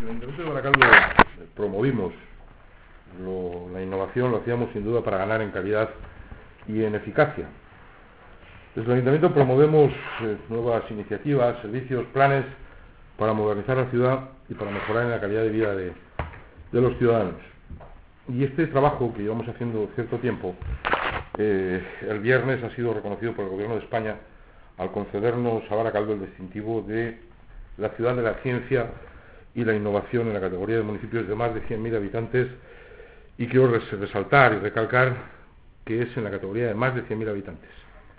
el Ayuntamiento de Baracaldo promovimos la innovación, lo hacíamos sin duda para ganar en calidad y en eficacia. Desde el Ayuntamiento promovemos nuevas iniciativas, servicios, planes para modernizar la ciudad y para mejorar en la calidad de vida de los ciudadanos. Y este trabajo que llevamos haciendo cierto tiempo, el viernes ha sido reconocido por el Gobierno de España al concedernos a Baracaldo el distintivo de la ciudad de la ciencia y la innovación en la categoría de municipios de más de 100.000 habitantes, y quiero resaltar y recalcar que es en la categoría de más de 100.000 habitantes.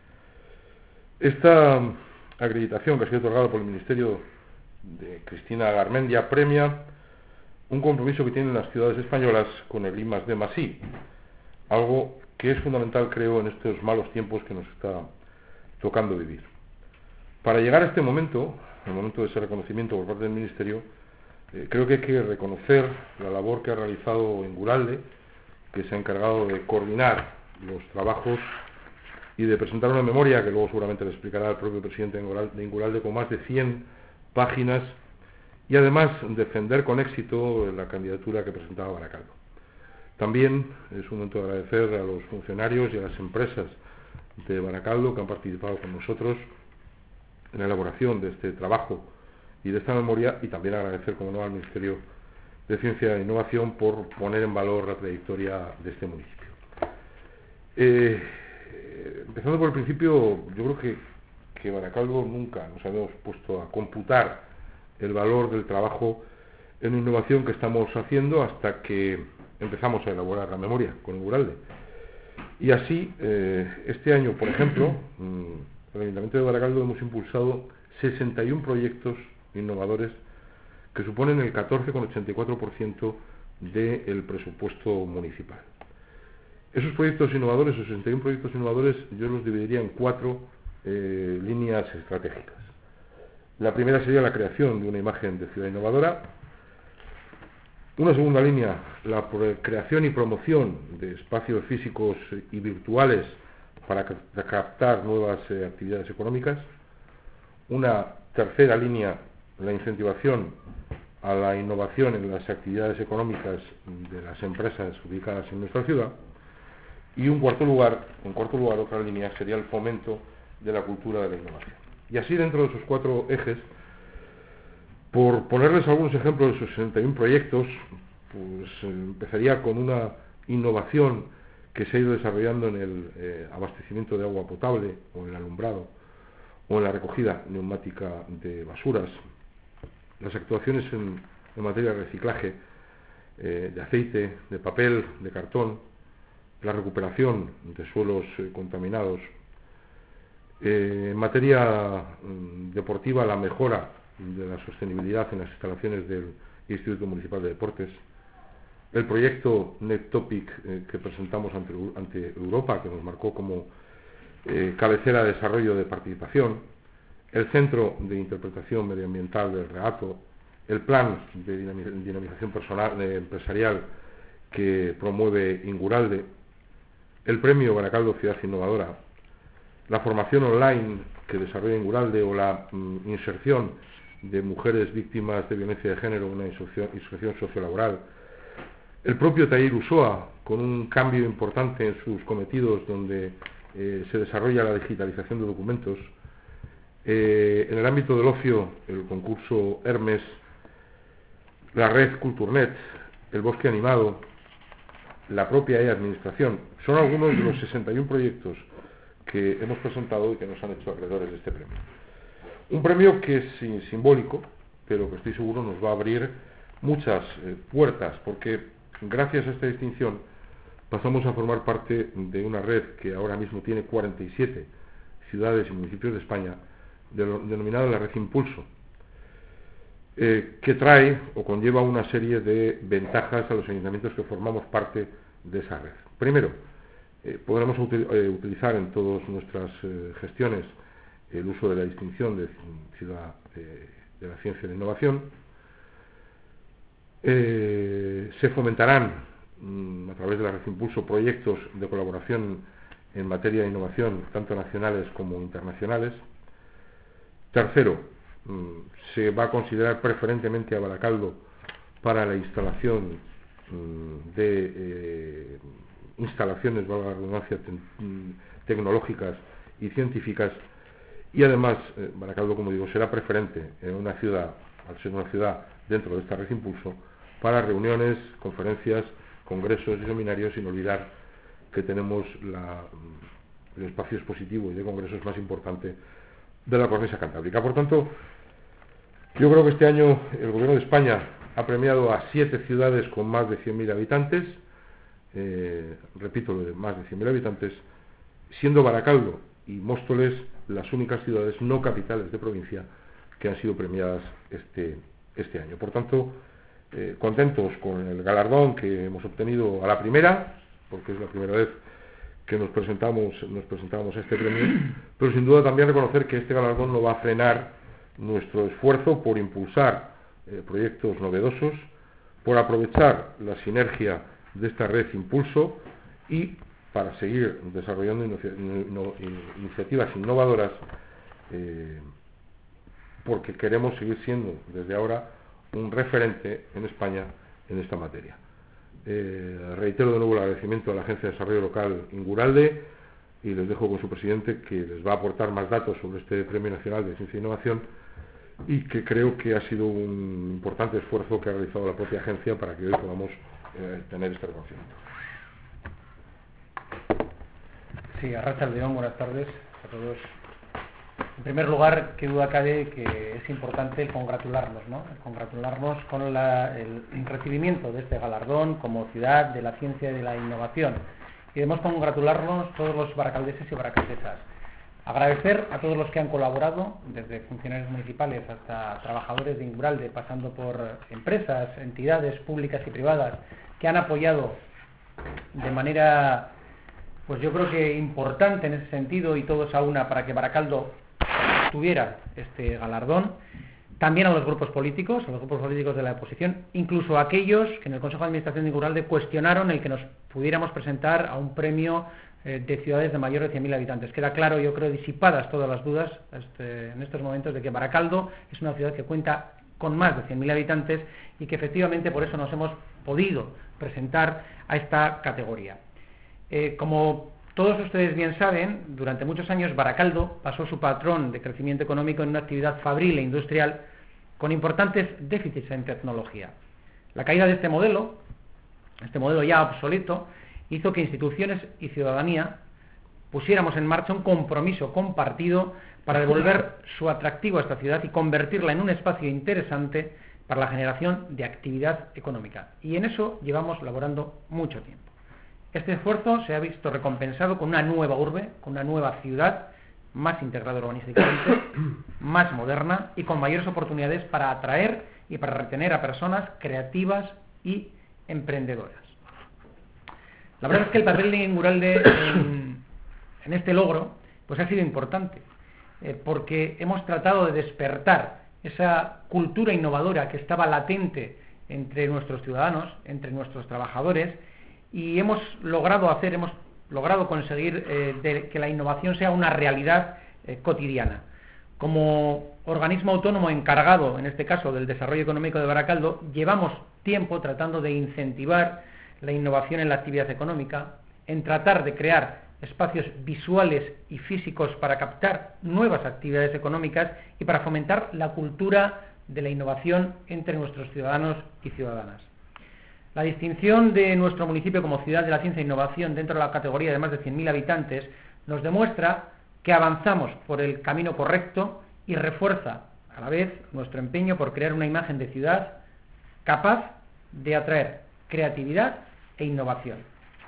Esta acreditación que ha sido otorgada por el Ministerio de Cristina Garmendia premia un compromiso que tienen las ciudades españolas con el I+D+I, algo que es fundamental, creo, en estos malos tiempos que nos está tocando vivir. Para llegar a este momento, el momento de ese reconocimiento por parte del Ministerio, creo que hay que reconocer la labor que ha realizado Inguralde, que se ha encargado de coordinar los trabajos y de presentar una memoria que luego seguramente le explicará el propio presidente de Inguralde, con más de 100 páginas, y además defender con éxito la candidatura que presentaba Baracaldo. También es un momento de agradecer a los funcionarios y a las empresas de Baracaldo que han participado con nosotros en la elaboración de este trabajo y de esta memoria, y también agradecer, como no, al Ministerio de Ciencia e Innovación por poner en valor la trayectoria de este municipio. Empezando por el principio, yo creo que Baracaldo nunca nos habíamos puesto a computar el valor del trabajo en innovación que estamos haciendo hasta que empezamos a elaborar la memoria con Inguralde. Y así, este año, por ejemplo, en el Ayuntamiento de Baracaldo hemos impulsado 61 proyectos innovadores que suponen el 14,84% del presupuesto municipal. Esos proyectos innovadores, esos 61 proyectos innovadores, yo los dividiría en 4 líneas estratégicas. La primera sería la creación de una imagen de ciudad innovadora. Una segunda línea, la creación y promoción de espacios físicos y virtuales para captar nuevas actividades económicas. Una tercera línea, la incentivación a la innovación en las actividades económicas de las empresas ubicadas en nuestra ciudad. Y en cuarto lugar, otra línea sería el fomento de la cultura de la innovación. Y así, dentro de esos 4 ejes, por ponerles algunos ejemplos de esos 61 proyectos, pues empezaría con una innovación que se ha ido desarrollando en el abastecimiento de agua potable, o en el alumbrado, o en la recogida neumática de basuras, las actuaciones en materia de reciclaje de aceite, de papel, de cartón, la recuperación de suelos contaminados, en materia deportiva, la mejora de la sostenibilidad en las instalaciones del Instituto Municipal de Deportes, el proyecto NetTopic que presentamos ante Europa, que nos marcó como cabecera de desarrollo de participación, el Centro de Interpretación Medioambiental del Reato, el plan de dinamización empresarial que promueve Inguralde, el premio Baracaldo Ciudad Innovadora, la formación online que desarrolla Inguralde, o la inserción de mujeres víctimas de violencia de género, una inserción sociolaboral, el propio taller Usoa, con un cambio importante en sus cometidos, donde se desarrolla la digitalización de documentos, en el ámbito del ocio, el concurso Hermes, la red Culturnet, el bosque animado, la propia e-administración. Son algunos de los 61 proyectos que hemos presentado y que nos han hecho acreedores de este premio. Un premio que es simbólico, pero que estoy seguro nos va a abrir muchas puertas, porque gracias a esta distinción pasamos a formar parte de una red que ahora mismo tiene 47 ciudades y municipios de España, denominada la Red Impulso, que trae o conlleva una serie de ventajas a los ayuntamientos que formamos parte de esa red. Primero, podremos utilizar en todas nuestras gestiones el uso de la distinción de ciudad de la ciencia y la innovación. Se fomentarán a través de la Red Impulso proyectos de colaboración en materia de innovación, tanto nacionales como internacionales. Tercero, se va a considerar preferentemente a Baracaldo para la instalación de instalaciones, valga la redundancia, tecnológicas y científicas, y además Baracaldo, como digo, será preferente en una ciudad, al ser una ciudad dentro de esta red Impulso, para reuniones, conferencias, congresos y seminarios, sin olvidar que tenemos el espacio expositivo y de congresos más importante de la cornisa cantábrica. Por tanto, yo creo que este año el Gobierno de España ha premiado a 7 ciudades con más de 100.000 habitantes, repito, lo de más de 100.000 habitantes, siendo Baracaldo y Móstoles las únicas ciudades no capitales de provincia que han sido premiadas este año. Por tanto, contentos con el galardón que hemos obtenido a la primera, porque es la primera vez que nos presentamos a este premio, pero sin duda también reconocer que este galardón no va a frenar nuestro esfuerzo por impulsar proyectos novedosos, por aprovechar la sinergia de esta red Impulso y para seguir desarrollando iniciativas innovadoras, porque queremos seguir siendo desde ahora un referente en España en esta materia. Reitero de nuevo el agradecimiento a la Agencia de Desarrollo Local Inguralde y les dejo con su presidente, que les va a aportar más datos sobre este Premio Nacional de Ciencia e Innovación, y que creo que ha sido un importante esfuerzo que ha realizado la propia agencia para que hoy podamos tener este reconocimiento. Sí, Arratsaldeon, buenas tardes a todos. En primer lugar, qué duda cabe que es importante el congratularnos, ¿no? El congratularnos con el recibimiento de este galardón como ciudad de la ciencia y de la innovación. Y debemos congratularnos todos los baracaldeses y baracaldesas. Agradecer a todos los que han colaborado, desde funcionarios municipales hasta trabajadores de Inguralde, pasando por empresas, entidades públicas y privadas, que han apoyado de manera, pues yo creo que importante en ese sentido, y todos a una, para que Baracaldo tuviera este galardón. También a los grupos políticos de la oposición, incluso a aquellos que en el Consejo de Administración de Inguralde cuestionaron el que nos pudiéramos presentar a un premio de ciudades de mayor de 100.000 habitantes. Queda claro, yo creo, disipadas todas las dudas en estos momentos, de que Baracaldo es una ciudad que cuenta con más de 100.000 habitantes y que efectivamente por eso nos hemos podido presentar a esta categoría. Como todos ustedes bien saben, durante muchos años Baracaldo pasó su patrón de crecimiento económico en una actividad fabril e industrial con importantes déficits en tecnología. La caída de este modelo ya obsoleto, hizo que instituciones y ciudadanía pusiéramos en marcha un compromiso compartido para devolver su atractivo a esta ciudad y convertirla en un espacio interesante para la generación de actividad económica. Y en eso llevamos laborando mucho tiempo. Este esfuerzo se ha visto recompensado con una nueva urbe, con una nueva ciudad, más integrada urbanísticamente, más moderna y con mayores oportunidades para atraer y para retener a personas creativas y emprendedoras. La verdad es que el papel de Inguralde en este logro pues ha sido importante, porque hemos tratado de despertar esa cultura innovadora que estaba latente entre nuestros ciudadanos, entre nuestros trabajadores, y hemos logrado conseguir que la innovación sea una realidad cotidiana. Como organismo autónomo encargado, en este caso, del desarrollo económico de Baracaldo, llevamos tiempo tratando de incentivar la innovación en la actividad económica, en tratar de crear espacios visuales y físicos para captar nuevas actividades económicas y para fomentar la cultura de la innovación entre nuestros ciudadanos y ciudadanas. La distinción de nuestro municipio como ciudad de la ciencia e innovación dentro de la categoría de más de 100.000 habitantes nos demuestra que avanzamos por el camino correcto y refuerza a la vez nuestro empeño por crear una imagen de ciudad capaz de atraer creatividad e innovación.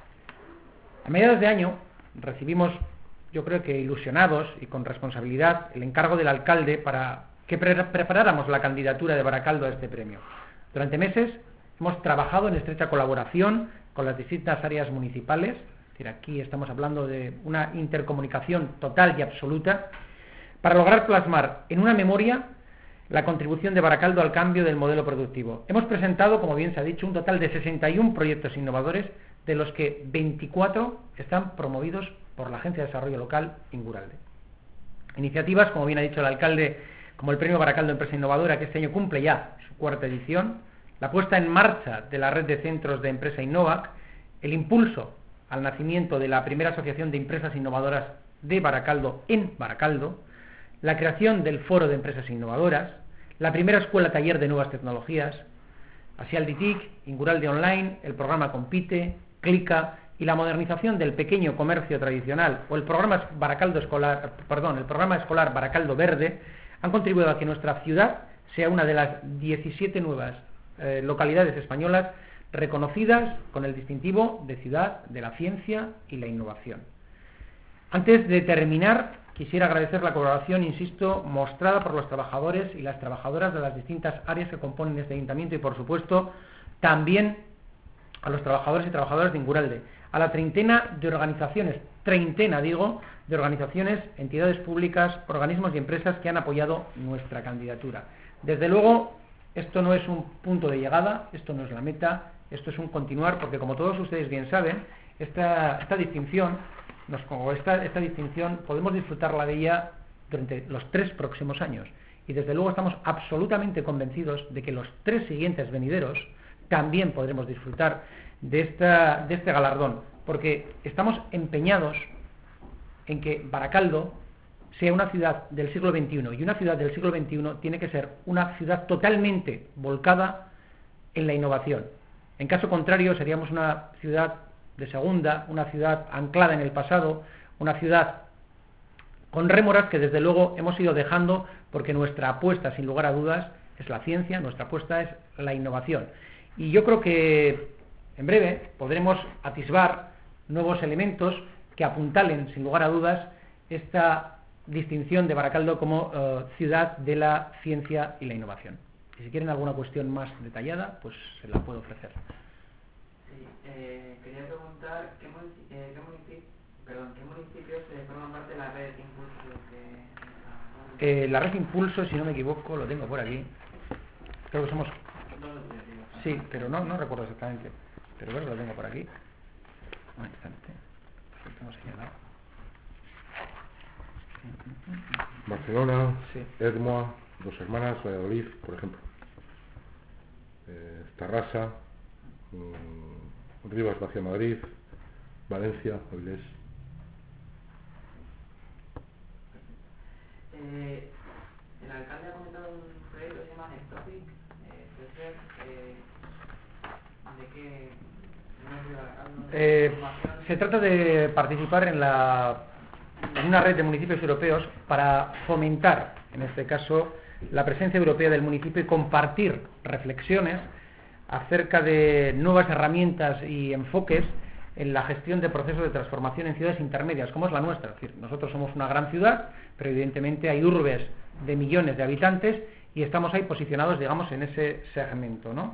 A mediados de año recibimos, yo creo que ilusionados y con responsabilidad, el encargo del alcalde para que preparáramos la candidatura de Baracaldo a este premio. Durante meses hemos trabajado en estrecha colaboración con las distintas áreas municipales, es decir, aquí estamos hablando de una intercomunicación total y absoluta, para lograr plasmar en una memoria la contribución de Baracaldo al cambio del modelo productivo. Hemos presentado, como bien se ha dicho, un total de 61 proyectos innovadores, de los que 24 están promovidos por la Agencia de Desarrollo Local Inguralde. Iniciativas, como bien ha dicho el alcalde, como el Premio Baracaldo Empresa Innovadora, que este año cumple ya su 4ª edición, la puesta en marcha de la red de centros de empresa Innovac, el impulso al nacimiento de la primera asociación de empresas innovadoras de Baracaldo en Baracaldo, la creación del Foro de Empresas Innovadoras, la primera escuela taller de nuevas tecnologías, Asialditic, Inguralde Online, el programa Compite, Clica y la modernización del pequeño comercio tradicional o el programa escolar Baracaldo Verde han contribuido a que nuestra ciudad sea una de las 17 nuevas localidades españolas reconocidas con el distintivo de ciudad de la ciencia y la innovación. Antes de terminar, quisiera agradecer la colaboración, insisto, mostrada por los trabajadores y las trabajadoras de las distintas áreas que componen este ayuntamiento y, por supuesto, también a los trabajadores y trabajadoras de Inguralde, a la treintena de organizaciones, de organizaciones, entidades públicas, organismos y empresas que han apoyado nuestra candidatura. Desde luego, esto no es un punto de llegada, esto no es la meta, esto es un continuar, porque como todos ustedes bien saben, esta distinción podemos disfrutarla de ella durante los 3 próximos años. Y desde luego estamos absolutamente convencidos de que los 3 siguientes venideros también podremos disfrutar de este galardón, porque estamos empeñados en que Baracaldo sea una ciudad del siglo XXI, y una ciudad del siglo XXI tiene que ser una ciudad totalmente volcada en la innovación. En caso contrario, seríamos una ciudad de segunda, una ciudad anclada en el pasado, una ciudad con rémoras que desde luego hemos ido dejando, porque nuestra apuesta, sin lugar a dudas, es la ciencia, nuestra apuesta es la innovación. Y yo creo que en breve podremos atisbar nuevos elementos que apuntalen, sin lugar a dudas, esta distinción de Baracaldo como ciudad de la ciencia y la innovación. Y si quieren alguna cuestión más detallada, pues se la puedo ofrecer. Sí, quería preguntar qué municipios forman parte de la red Impulso. La red Impulso, si no me equivoco, lo tengo por aquí. Creo que somos... Sí, pero no recuerdo exactamente. Pero creo que lo tengo por aquí. Un instante. Lo tengo señalado. Barcelona, sí. Ermua, Dos Hermanas, Valladolid, por ejemplo. Tarrasa, Rivas hacia Madrid, Valencia, Avilés. El alcalde ha comentado un proyecto que se llama Nectopic. ¿Puede ser de qué? Se trata de participar en una red de municipios europeos para fomentar, en este caso, la presencia europea del municipio y compartir reflexiones acerca de nuevas herramientas y enfoques en la gestión de procesos de transformación en ciudades intermedias, como es la nuestra. Es decir, nosotros somos una gran ciudad, pero evidentemente hay urbes de millones de habitantes y estamos ahí posicionados, digamos, en ese segmento, ¿no?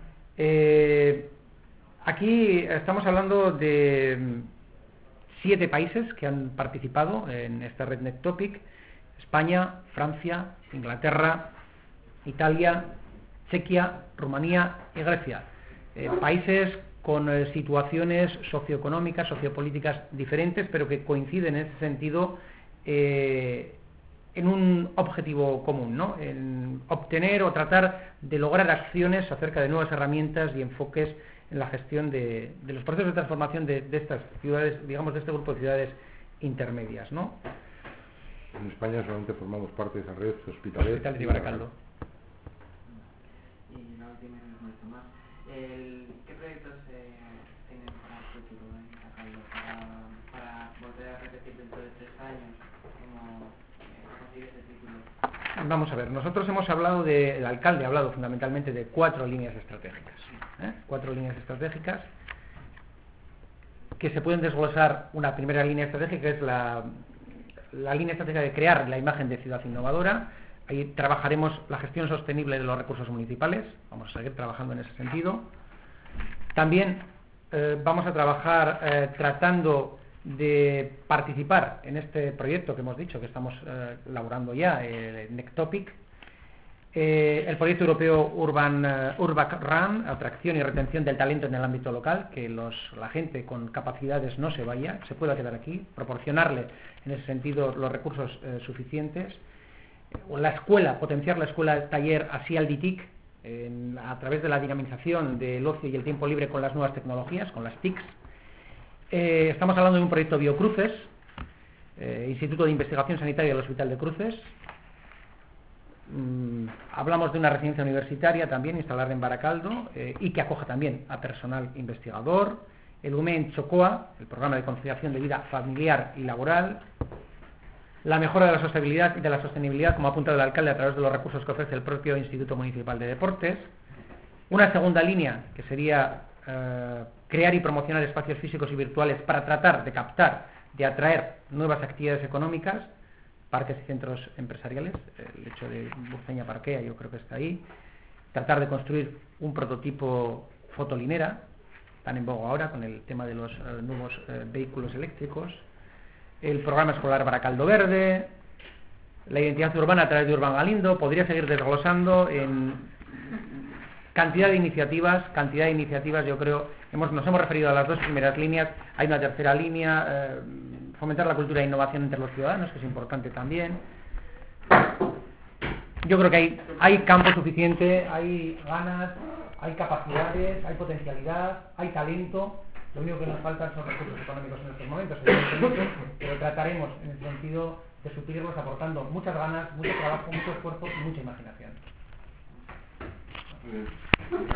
Aquí estamos hablando de 7 países que han participado en esta red Nectopic: España, Francia, Inglaterra, Italia, Chequia, Rumanía y Grecia. Países con situaciones socioeconómicas, sociopolíticas diferentes, pero que coinciden en ese sentido en un objetivo común, ¿no? En obtener o tratar de lograr acciones acerca de nuevas herramientas y enfoques en la gestión de los procesos de transformación de estas ciudades, digamos, de este grupo de ciudades intermedias, ¿no? En España solamente formamos parte de esa red Hospitalet y Baracaldo. Y la última no mucho más. ¿Qué proyectos tienen para el futuro en Baracaldo para volver a repetir dentro de 3 años como conseguir ese título? Vamos a ver, nosotros hemos hablado el alcalde ha hablado fundamentalmente de 4 líneas estratégicas. 4 líneas estratégicas que se pueden desglosar. Una primera línea estratégica, que es la línea estratégica de crear la imagen de ciudad innovadora. Ahí trabajaremos la gestión sostenible de los recursos municipales, vamos a seguir trabajando en ese sentido. También vamos a trabajar tratando de participar en este proyecto que hemos dicho que estamos elaborando ya, el Nectopic, el proyecto europeo Urbac Run, atracción y retención del talento en el ámbito local, que la gente con capacidades no se vaya, se pueda quedar aquí, proporcionarle en ese sentido los recursos suficientes. La escuela, potenciar la escuela taller Asialditic, a través de la dinamización del ocio y el tiempo libre con las nuevas tecnologías, con las TICs. Estamos hablando de un proyecto Biocruces, Instituto de Investigación Sanitaria del Hospital de Cruces. Hablamos de una residencia universitaria también instalada en Baracaldo y que acoja también a personal investigador. El UME en Chocoa, el programa de conciliación de vida familiar y laboral. La mejora de la sostenibilidad, como ha apuntado el alcalde, a través de los recursos que ofrece el propio Instituto Municipal de Deportes. Una segunda línea, que sería crear y promocionar espacios físicos y virtuales para tratar de captar, de atraer nuevas actividades económicas, parques y centros empresariales. El hecho de Burceña Parquea yo creo que está ahí. Tratar de construir un prototipo fotolinera, tan en boga ahora con el tema de los nuevos vehículos eléctricos. El programa escolar Baracaldo Verde, la identidad urbana a través de Urban Galindo. Podría seguir desglosando en cantidad de iniciativas, yo creo. Nos hemos referido a las dos primeras líneas, hay una tercera línea, fomentar la cultura de innovación entre los ciudadanos, que es importante también. Yo creo que hay campo suficiente, hay ganas, hay capacidades, hay potencialidad, hay talento. Lo único que nos faltan son recursos económicos en estos momentos, evidentemente, pero trataremos en el sentido de suplirlos aportando muchas ganas, mucho trabajo, mucho esfuerzo y mucha imaginación.